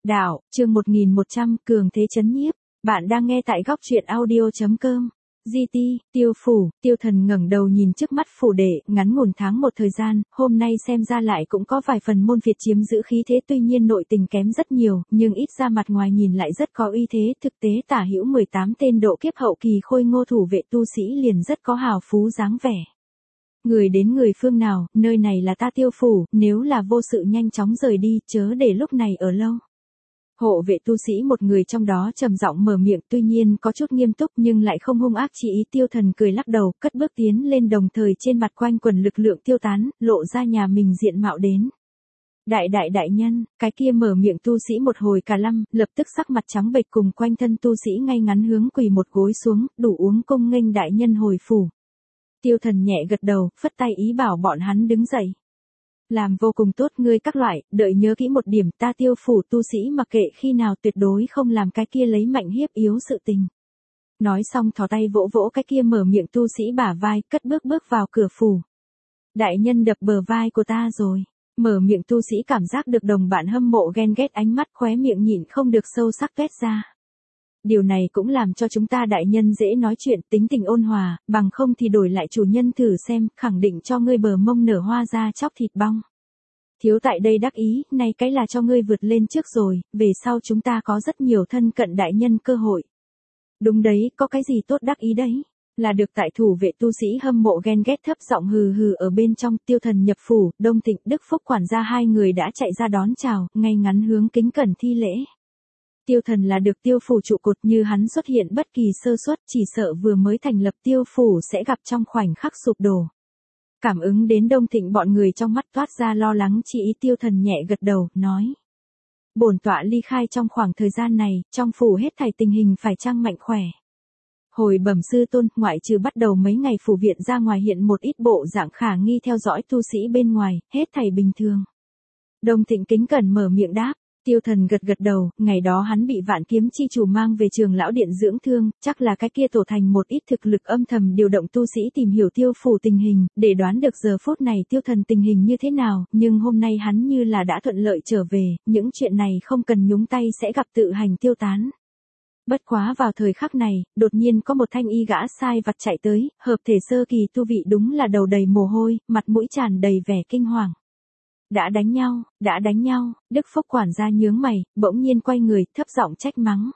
Đạo, chương 1100, cường thế chấn nhiếp. Bạn đang nghe tại góc truyện audio.com. GT, Tiêu phủ, Tiêu Thần ngẩng đầu nhìn trước mắt phủ đệ, ngắn ngủn tháng một thời gian, hôm nay xem ra lại cũng có vài phần môn Việt chiếm giữ khí thế, tuy nhiên nội tình kém rất nhiều, nhưng ít ra mặt ngoài nhìn lại rất có uy thế, thực tế tả hữu 18 tên độ kiếp hậu kỳ khôi ngô thủ vệ tu sĩ liền rất có hào phú dáng vẻ. Người đến người phương nào, nơi này là ta Tiêu phủ, nếu là vô sự nhanh chóng rời đi, chớ để lúc này ở lâu. Hộ vệ tu sĩ một người trong đó trầm giọng mở miệng, tuy nhiên có chút nghiêm túc nhưng lại không hung ác chỉ ý. Tiêu Thần cười lắc đầu, cất bước tiến lên, đồng thời trên mặt quanh quần lực lượng tiêu tán, lộ ra nhà mình diện mạo đến. Đại nhân, cái kia mở miệng tu sĩ một hồi cả lăm, lập tức sắc mặt trắng bệch, cùng quanh thân tu sĩ ngay ngắn hướng quỳ một gối xuống, đủ uống cung nghênh đại nhân hồi phủ. Tiêu Thần nhẹ gật đầu, phất tay ý bảo bọn hắn đứng dậy. Làm vô cùng tốt ngươi các loại, đợi nhớ kỹ một điểm, ta Tiêu phủ tu sĩ mặc kệ khi nào tuyệt đối không làm cái kia lấy mạnh hiếp yếu sự tình. Nói xong thò tay vỗ vỗ cái kia mở miệng tu sĩ bả vai, cất bước vào cửa phủ. Đại nhân đập bờ vai của ta rồi. Mở miệng tu sĩ cảm giác được đồng bạn hâm mộ ghen ghét, ánh mắt khóe miệng nhịn không được sâu sắc toét ra. Điều này cũng làm cho chúng ta đại nhân dễ nói chuyện, tính tình ôn hòa, bằng không thì đổi lại chủ nhân thử xem, khẳng định cho ngươi bờ mông nở hoa ra chóc thịt bong. Thiếu tại đây đắc ý, nay cái là cho ngươi vượt lên trước rồi, về sau chúng ta có rất nhiều thân cận đại nhân cơ hội. Đúng đấy, có cái gì tốt đắc ý đấy? Là được tại thủ vệ tu sĩ hâm mộ ghen ghét, thấp giọng hừ ở bên trong. Tiêu Thần nhập phủ, Đông Thịnh, Đức Phúc quản gia hai người đã chạy ra đón chào, ngay ngắn hướng kính cẩn thi lễ. Tiêu Thần là được Tiêu phủ trụ cột, như hắn xuất hiện bất kỳ sơ suất, chỉ sợ vừa mới thành lập Tiêu phủ sẽ gặp trong khoảnh khắc sụp đổ. Cảm ứng đến Đông Thịnh bọn người trong mắt toát ra lo lắng chỉ ý. Tiêu Thần nhẹ gật đầu, nói. Bổn tọa ly khai trong khoảng thời gian này, trong phủ hết thảy tình hình phải chăng mạnh khỏe. Hồi bẩm sư tôn, ngoại trừ bắt đầu mấy ngày phủ viện ra ngoài hiện một ít bộ dạng khả nghi theo dõi tu sĩ bên ngoài, hết thảy bình thường. Đông Thịnh kính cẩn mở miệng đáp. Tiêu Thần gật đầu, ngày đó hắn bị Vạn Kiếm chi chủ mang về Trường Lão Điện dưỡng thương, chắc là cái kia tổ thành một ít thực lực âm thầm điều động tu sĩ tìm hiểu Tiêu phủ tình hình, để đoán được giờ phút này Tiêu Thần tình hình như thế nào, nhưng hôm nay hắn như là đã thuận lợi trở về, những chuyện này không cần nhúng tay sẽ gặp tự hành tiêu tán. Bất quá vào thời khắc này, đột nhiên có một thanh y gã sai vặt chạy tới, hợp thể sơ kỳ tu vị, đúng là đầu đầy mồ hôi, mặt mũi tràn đầy vẻ kinh hoàng. Đã đánh nhau, Đức Phúc quản gia nhướng mày, bỗng nhiên quay người, thấp giọng trách mắng.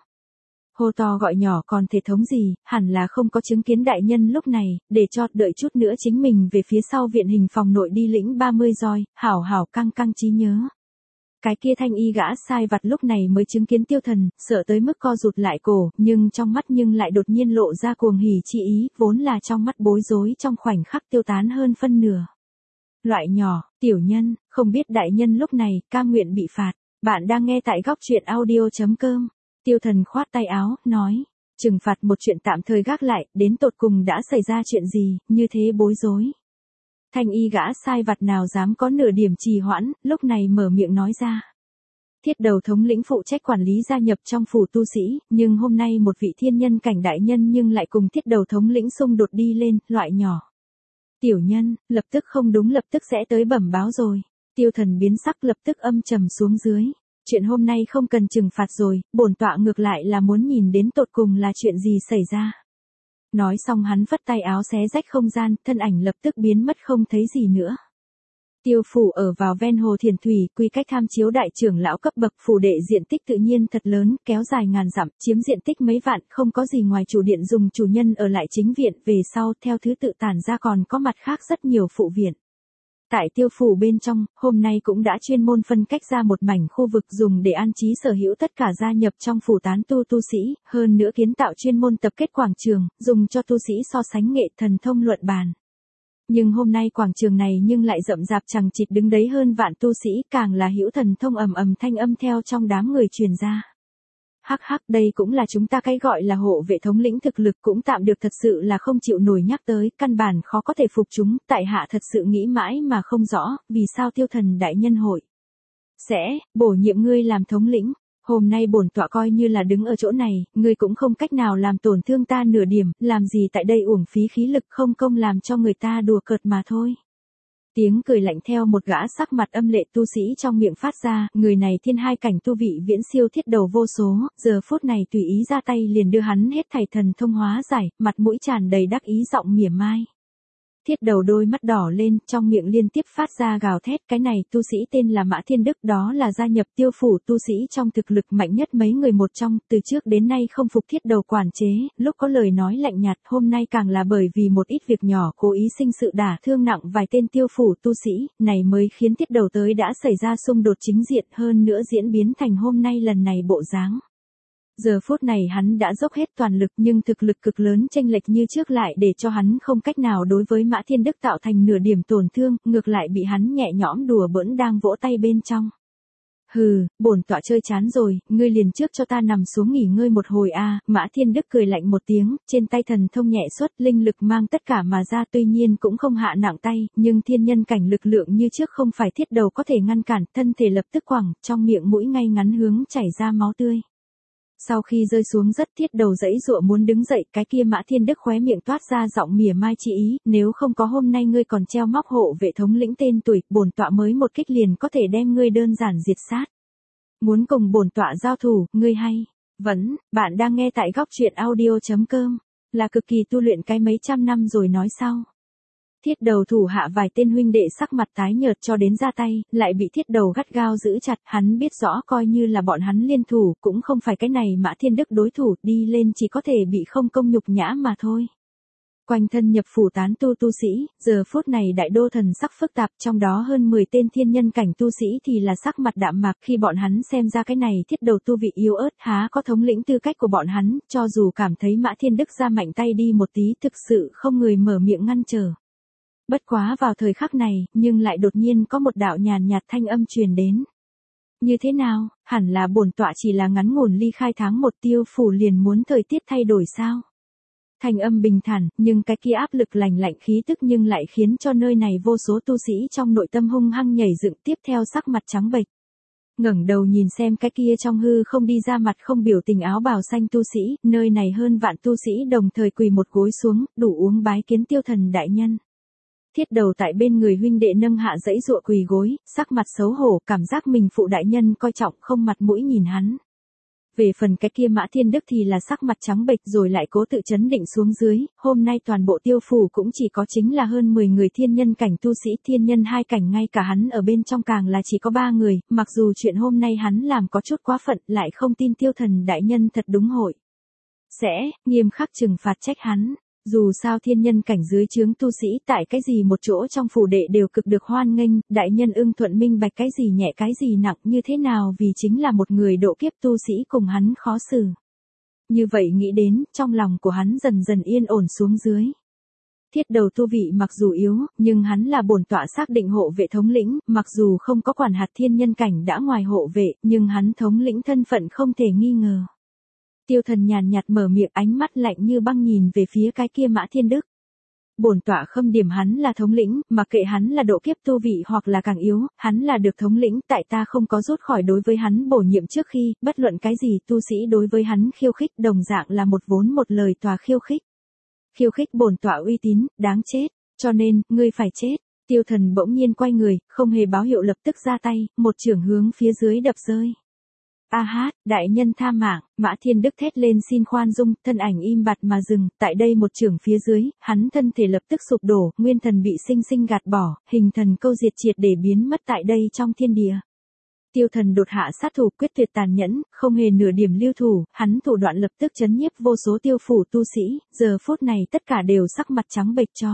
Hô to gọi nhỏ còn thể thống gì, hẳn là không có chứng kiến đại nhân lúc này, để cho đợi chút nữa chính mình về phía sau viện hình phòng nội đi lĩnh 30 roi, hảo căng trí nhớ. Cái kia thanh y gã sai vặt lúc này mới chứng kiến Tiêu Thần, sợ tới mức co rụt lại cổ, nhưng trong mắt lại đột nhiên lộ ra cuồng hỉ chi ý, vốn là trong mắt bối rối trong khoảnh khắc tiêu tán hơn phân nửa. Loại nhỏ, tiểu nhân, không biết đại nhân lúc này, cam nguyện bị phạt. Bạn đang nghe tại góc truyện audio.com. Tiêu Thần khoát tay áo, nói. Trừng phạt một chuyện tạm thời gác lại, đến tột cùng đã xảy ra chuyện gì, như thế bối rối. Thanh y gã sai vặt nào dám có nửa điểm trì hoãn, lúc này mở miệng nói ra. Thiết đầu thống lĩnh phụ trách quản lý gia nhập trong phủ tu sĩ, nhưng hôm nay một vị thiên nhân cảnh đại nhân nhưng lại cùng thiết đầu thống lĩnh xung đột đi lên, loại nhỏ. Tiểu nhân, lập tức không đúng, lập tức sẽ tới bẩm báo rồi. Tiêu Thần biến sắc, lập tức âm trầm xuống dưới. Chuyện hôm nay không cần trừng phạt rồi, bổn tọa ngược lại là muốn nhìn đến tột cùng là chuyện gì xảy ra. Nói xong hắn phất tay áo xé rách không gian, thân ảnh lập tức biến mất không thấy gì nữa. Tiêu phủ ở vào ven hồ Thiền Thủy, quy cách tham chiếu đại trưởng lão cấp bậc, phủ đệ diện tích tự nhiên thật lớn, kéo dài ngàn dặm, chiếm diện tích mấy vạn, không có gì ngoài chủ điện dùng chủ nhân ở lại chính viện, về sau theo thứ tự tản ra còn có mặt khác rất nhiều phụ viện. Tại Tiêu phủ bên trong, hôm nay cũng đã chuyên môn phân cách ra một mảnh khu vực dùng để an trí sở hữu tất cả gia nhập trong phủ tán tu sĩ, hơn nữa kiến tạo chuyên môn tập kết quảng trường, dùng cho tu sĩ so sánh nghệ thần thông luận bàn. Nhưng hôm nay quảng trường này nhưng lại rậm rạp chằng chịt đứng đấy hơn vạn tu sĩ, càng là hữu thần thông ầm thanh âm theo trong đám người truyền ra. Hắc, đây cũng là chúng ta cái gọi là hộ vệ thống lĩnh, thực lực cũng tạm được, thật sự là không chịu nổi nhắc tới, căn bản khó có thể phục chúng, tại hạ thật sự nghĩ mãi mà không rõ, vì sao Tiêu Thần đại nhân hội sẽ bổ nhiệm ngươi làm thống lĩnh. Hôm nay bổn tọa coi như là đứng ở chỗ này, ngươi cũng không cách nào làm tổn thương ta nửa điểm, làm gì tại đây uổng phí khí lực không công làm cho người ta đùa cợt mà thôi. Tiếng cười lạnh theo một gã sắc mặt âm lệ tu sĩ trong miệng phát ra, người này thiên hai cảnh tu vị viễn siêu thiết đầu vô số, giờ phút này tùy ý ra tay liền đưa hắn hết thảy thần thông hóa giải, mặt mũi tràn đầy đắc ý giọng mỉa mai. Thiết đầu đôi mắt đỏ lên, trong miệng liên tiếp phát ra gào thét, cái này tu sĩ tên là Mã Thiên Đức, đó là gia nhập Tiêu phủ tu sĩ trong thực lực mạnh nhất mấy người một trong, từ trước đến nay không phục thiết đầu quản chế, lúc có lời nói lạnh nhạt, hôm nay càng là bởi vì một ít việc nhỏ cố ý sinh sự đả thương nặng vài tên Tiêu phủ tu sĩ, này mới khiến thiết đầu tới đã xảy ra xung đột chính diện, hơn nữa diễn biến thành hôm nay lần này bộ dáng. Giờ phút này hắn đã dốc hết toàn lực nhưng thực lực cực lớn chênh lệch như trước lại để cho hắn không cách nào đối với Mã Thiên Đức tạo thành nửa điểm tổn thương, ngược lại bị hắn nhẹ nhõm đùa bỡn đang vỗ tay bên trong. Hừ, bổn tọa chơi chán rồi, ngươi liền trước cho ta nằm xuống nghỉ ngơi một hồi a. Mã Thiên Đức cười lạnh một tiếng, trên tay thần thông nhẹ xuất, linh lực mang tất cả mà ra, tuy nhiên cũng không hạ nặng tay, nhưng thiên nhân cảnh lực lượng như trước không phải thiết đầu có thể ngăn cản, thân thể lập tức quẳng, trong miệng mũi ngay ngắn hướng chảy ra máu tươi. Sau khi rơi xuống rất thiết đầu dãy dụa muốn đứng dậy, cái kia Mã Thiên Đức khóe miệng toát ra giọng mỉa mai chỉ ý, nếu không có hôm nay ngươi còn treo móc hộ vệ thống lĩnh tên tuổi, bổn tọa mới một kích liền có thể đem ngươi đơn giản diệt sát. Muốn cùng bổn tọa giao thủ, ngươi hay? Vẫn, bạn đang nghe tại góc truyện audio.com, là cực kỳ tu luyện cái mấy trăm năm rồi nói sau. Thiết đầu thủ hạ vài tên huynh đệ sắc mặt tái nhợt cho đến ra tay, lại bị thiết đầu gắt gao giữ chặt, hắn biết rõ coi như là bọn hắn liên thủ, cũng không phải cái này Mã Thiên Đức đối thủ, đi lên chỉ có thể bị không công nhục nhã mà thôi. Quanh thân nhập phủ tán tu sĩ, giờ phút này đại đô thần sắc phức tạp, trong đó hơn 10 tên thiên nhân cảnh tu sĩ thì là sắc mặt đạm mạc, khi bọn hắn xem ra cái này thiết đầu tu vị yếu ớt há có thống lĩnh tư cách của bọn hắn, cho dù cảm thấy Mã Thiên Đức ra mạnh tay đi một tí thực sự không người mở miệng ngăn trở. Bất quá vào thời khắc này, nhưng lại đột nhiên có một đạo nhàn nhạt thanh âm truyền đến. Như thế nào, hẳn là bổn tọa chỉ là ngắn ngủn ly khai tháng một Tiêu phủ liền muốn thời tiết thay đổi sao? Thanh âm bình thản, nhưng cái kia áp lực lạnh lạnh khí tức nhưng lại khiến cho nơi này vô số tu sĩ trong nội tâm hung hăng nhảy dựng, tiếp theo sắc mặt trắng bệch. Ngẩng đầu nhìn xem cái kia trong hư không đi ra mặt không biểu tình áo bào xanh tu sĩ, nơi này hơn vạn tu sĩ đồng thời quỳ một gối xuống, đủ uống bái kiến Tiêu thần đại nhân. Thiết đầu tại bên người huynh đệ nâng hạ dãy dụa quỳ gối, sắc mặt xấu hổ, cảm giác mình phụ đại nhân coi trọng không mặt mũi nhìn hắn. Về phần cái kia Mã Thiên Đức thì là sắc mặt trắng bệch rồi lại cố tự chấn định xuống dưới, hôm nay toàn bộ Tiêu phủ cũng chỉ có chính là hơn 10 người thiên nhân cảnh tu sĩ, thiên nhân hai cảnh ngay cả hắn ở bên trong càng là chỉ có 3 người, mặc dù chuyện hôm nay hắn làm có chút quá phận, lại không tin Tiêu thần đại nhân thật đúng hội sẽ nghiêm khắc trừng phạt trách hắn. Dù sao thiên nhân cảnh dưới trướng tu sĩ tại cái gì một chỗ trong phủ đệ đều cực được hoan nghênh, đại nhân ưng thuận minh bạch cái gì nhẹ cái gì nặng như thế nào vì chính là một người độ kiếp tu sĩ cùng hắn khó xử. Như vậy nghĩ đến, trong lòng của hắn dần dần yên ổn xuống dưới. Thiết đầu tu vị mặc dù yếu, nhưng hắn là bổn tọa xác định hộ vệ thống lĩnh, mặc dù không có quản hạt thiên nhân cảnh đã ngoài hộ vệ, nhưng hắn thống lĩnh thân phận không thể nghi ngờ. Tiêu thần nhàn nhạt mở miệng, ánh mắt lạnh như băng nhìn về phía cái kia Mã Thiên Đức. Bổn tọa khâm điểm hắn là thống lĩnh, mặc kệ hắn là độ kiếp tu vị hoặc là càng yếu, hắn là được thống lĩnh, tại ta không có rút khỏi đối với hắn bổ nhiệm trước khi, bất luận cái gì tu sĩ đối với hắn khiêu khích đồng dạng là một vốn một lời tòa khiêu khích. Khiêu khích bổn tọa uy tín, đáng chết, cho nên, ngươi phải chết. Tiêu thần bỗng nhiên quay người, không hề báo hiệu lập tức ra tay, một chưởng hướng phía dưới đập rơi. A hát, đại nhân tha mạng, Mã Thiên Đức thét lên xin khoan dung, thân ảnh im bặt mà dừng, tại đây một chưởng phía dưới, hắn thân thể lập tức sụp đổ, nguyên thần bị sinh sinh gạt bỏ, hình thần câu diệt triệt để biến mất tại đây trong thiên địa. Tiêu thần đột hạ sát thủ quyết tuyệt tàn nhẫn, không hề nửa điểm lưu thủ, hắn thủ đoạn lập tức chấn nhiếp vô số tiêu phủ tu sĩ, giờ phút này tất cả đều sắc mặt trắng bệch cho.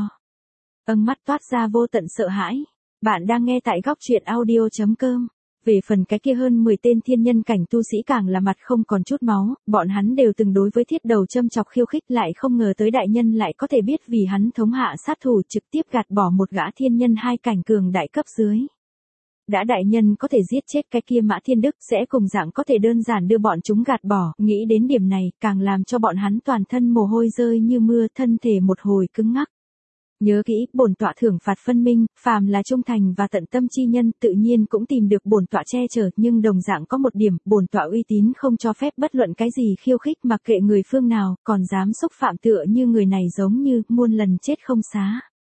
Mắt toát ra vô tận sợ hãi. Bạn đang nghe tại góc truyện audio.com. Về phần cái kia hơn 10 tên thiên nhân cảnh tu sĩ càng là mặt không còn chút máu, bọn hắn đều từng đối với thiết đầu châm chọc khiêu khích lại không ngờ tới đại nhân lại có thể biết vì hắn thống hạ sát thủ trực tiếp gạt bỏ một gã thiên nhân hai cảnh cường đại cấp dưới. Đã đại nhân có thể giết chết cái kia Mã Thiên Đức sẽ cùng dạng có thể đơn giản đưa bọn chúng gạt bỏ, nghĩ đến điểm này càng làm cho bọn hắn toàn thân mồ hôi rơi như mưa, thân thể một hồi cứng ngắc. Nhớ kỹ, bổn tọa thưởng phạt phân minh, phàm là trung thành và tận tâm chi nhân tự nhiên cũng tìm được bổn tọa che chở, nhưng đồng dạng có một điểm, bổn tọa uy tín không cho phép bất luận cái gì khiêu khích mặc kệ người phương nào, còn dám xúc phạm tựa như người này giống như muôn lần chết không xá.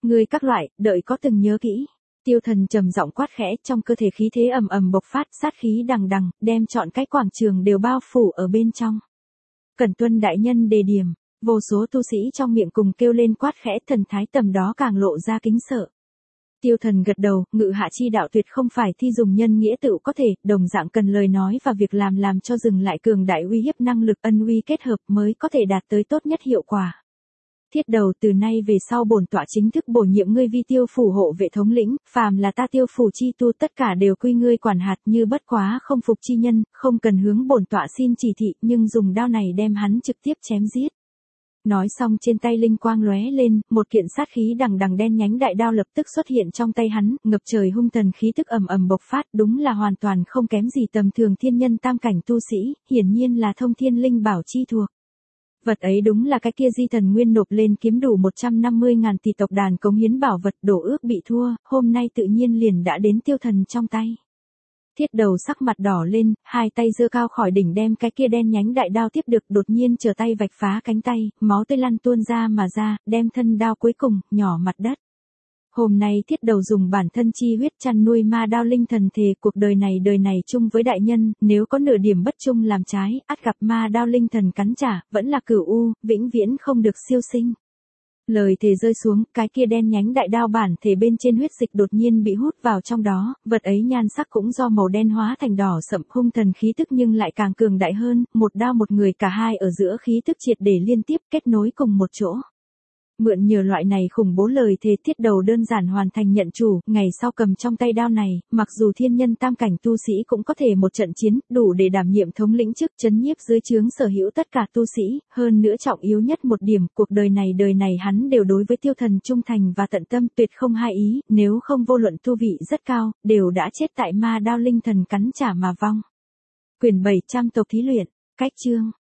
Ngươi các loại, đợi có từng nhớ kỹ. Tiêu Thần trầm giọng quát khẽ, trong cơ thể khí thế ầm ầm bộc phát, sát khí đằng đằng, đem trọn cái quảng trường đều bao phủ ở bên trong. Cẩn tuân đại nhân đề điểm, vô số tu sĩ trong miệng cùng kêu lên quát khẽ, thần thái tầm đó càng lộ ra kính sợ. Tiêu Thần gật đầu, ngự hạ chi đạo tuyệt không phải thi dùng nhân nghĩa tự có thể, đồng dạng cần lời nói và việc làm cho dừng lại cường đại uy hiếp năng lực ân uy kết hợp mới có thể đạt tới tốt nhất hiệu quả. Thiết Đầu, từ nay về sau bổn tọa chính thức bổ nhiệm ngươi vi Tiêu phủ hộ vệ thống lĩnh, phàm là ta Tiêu phủ chi tu tất cả đều quy ngươi quản hạt, như bất quá không phục chi nhân, không cần hướng bổn tọa xin chỉ thị, nhưng dùng đao này đem hắn trực tiếp chém giết. Nói xong trên tay linh quang lóe lên, một kiện sát khí đằng đằng đen nhánh đại đao lập tức xuất hiện trong tay hắn, ngập trời hung thần khí tức ầm ầm bộc phát, đúng là hoàn toàn không kém gì tầm thường thiên nhân tam cảnh tu sĩ, hiển nhiên là thông thiên linh bảo chi thuộc. Vật ấy đúng là cái kia Di Thần Nguyên nộp lên kiếm đủ 150.000 tỷ tộc đàn cống hiến bảo vật, đổ ước bị thua, hôm nay tự nhiên liền đã đến Tiêu Thần trong tay. Thiết Đầu sắc mặt đỏ lên, hai tay giơ cao khỏi đỉnh đem cái kia đen nhánh đại đao tiếp được, đột nhiên trở tay vạch phá cánh tay, máu tươi lăn tuôn ra mà ra, đem thân đao cuối cùng nhỏ mặt đất. Hôm nay Thiết Đầu dùng bản thân chi huyết chăn nuôi ma đao linh thần thề cuộc đời này chung với đại nhân, nếu có nửa điểm bất trung làm trái, ắt gặp ma đao linh thần cắn trả, vẫn là cửu u, vĩnh viễn không được siêu sinh. Lời thề rơi xuống, cái kia đen nhánh đại đao bản thể bên trên huyết dịch đột nhiên bị hút vào trong đó, vật ấy nhan sắc cũng do màu đen hóa thành đỏ sậm, hung thần khí tức nhưng lại càng cường đại hơn, một đao một người cả hai ở giữa khí tức triệt để liên tiếp kết nối cùng một chỗ. Mượn nhờ loại này khủng bố lời thề, Thiết Đầu đơn giản hoàn thành nhận chủ, ngày sau cầm trong tay đao này, mặc dù thiên nhân tam cảnh tu sĩ cũng có thể một trận chiến, đủ để đảm nhiệm thống lĩnh chức trấn nhiếp dưới trướng sở hữu tất cả tu sĩ, hơn nữa trọng yếu nhất một điểm, cuộc đời này hắn đều đối với Tiêu Thần trung thành và tận tâm, tuyệt không hai ý, nếu không vô luận tu vị rất cao, đều đã chết tại ma đao linh thần cắn trả mà vong. Quyển 700 tộc thí luyện, cách chương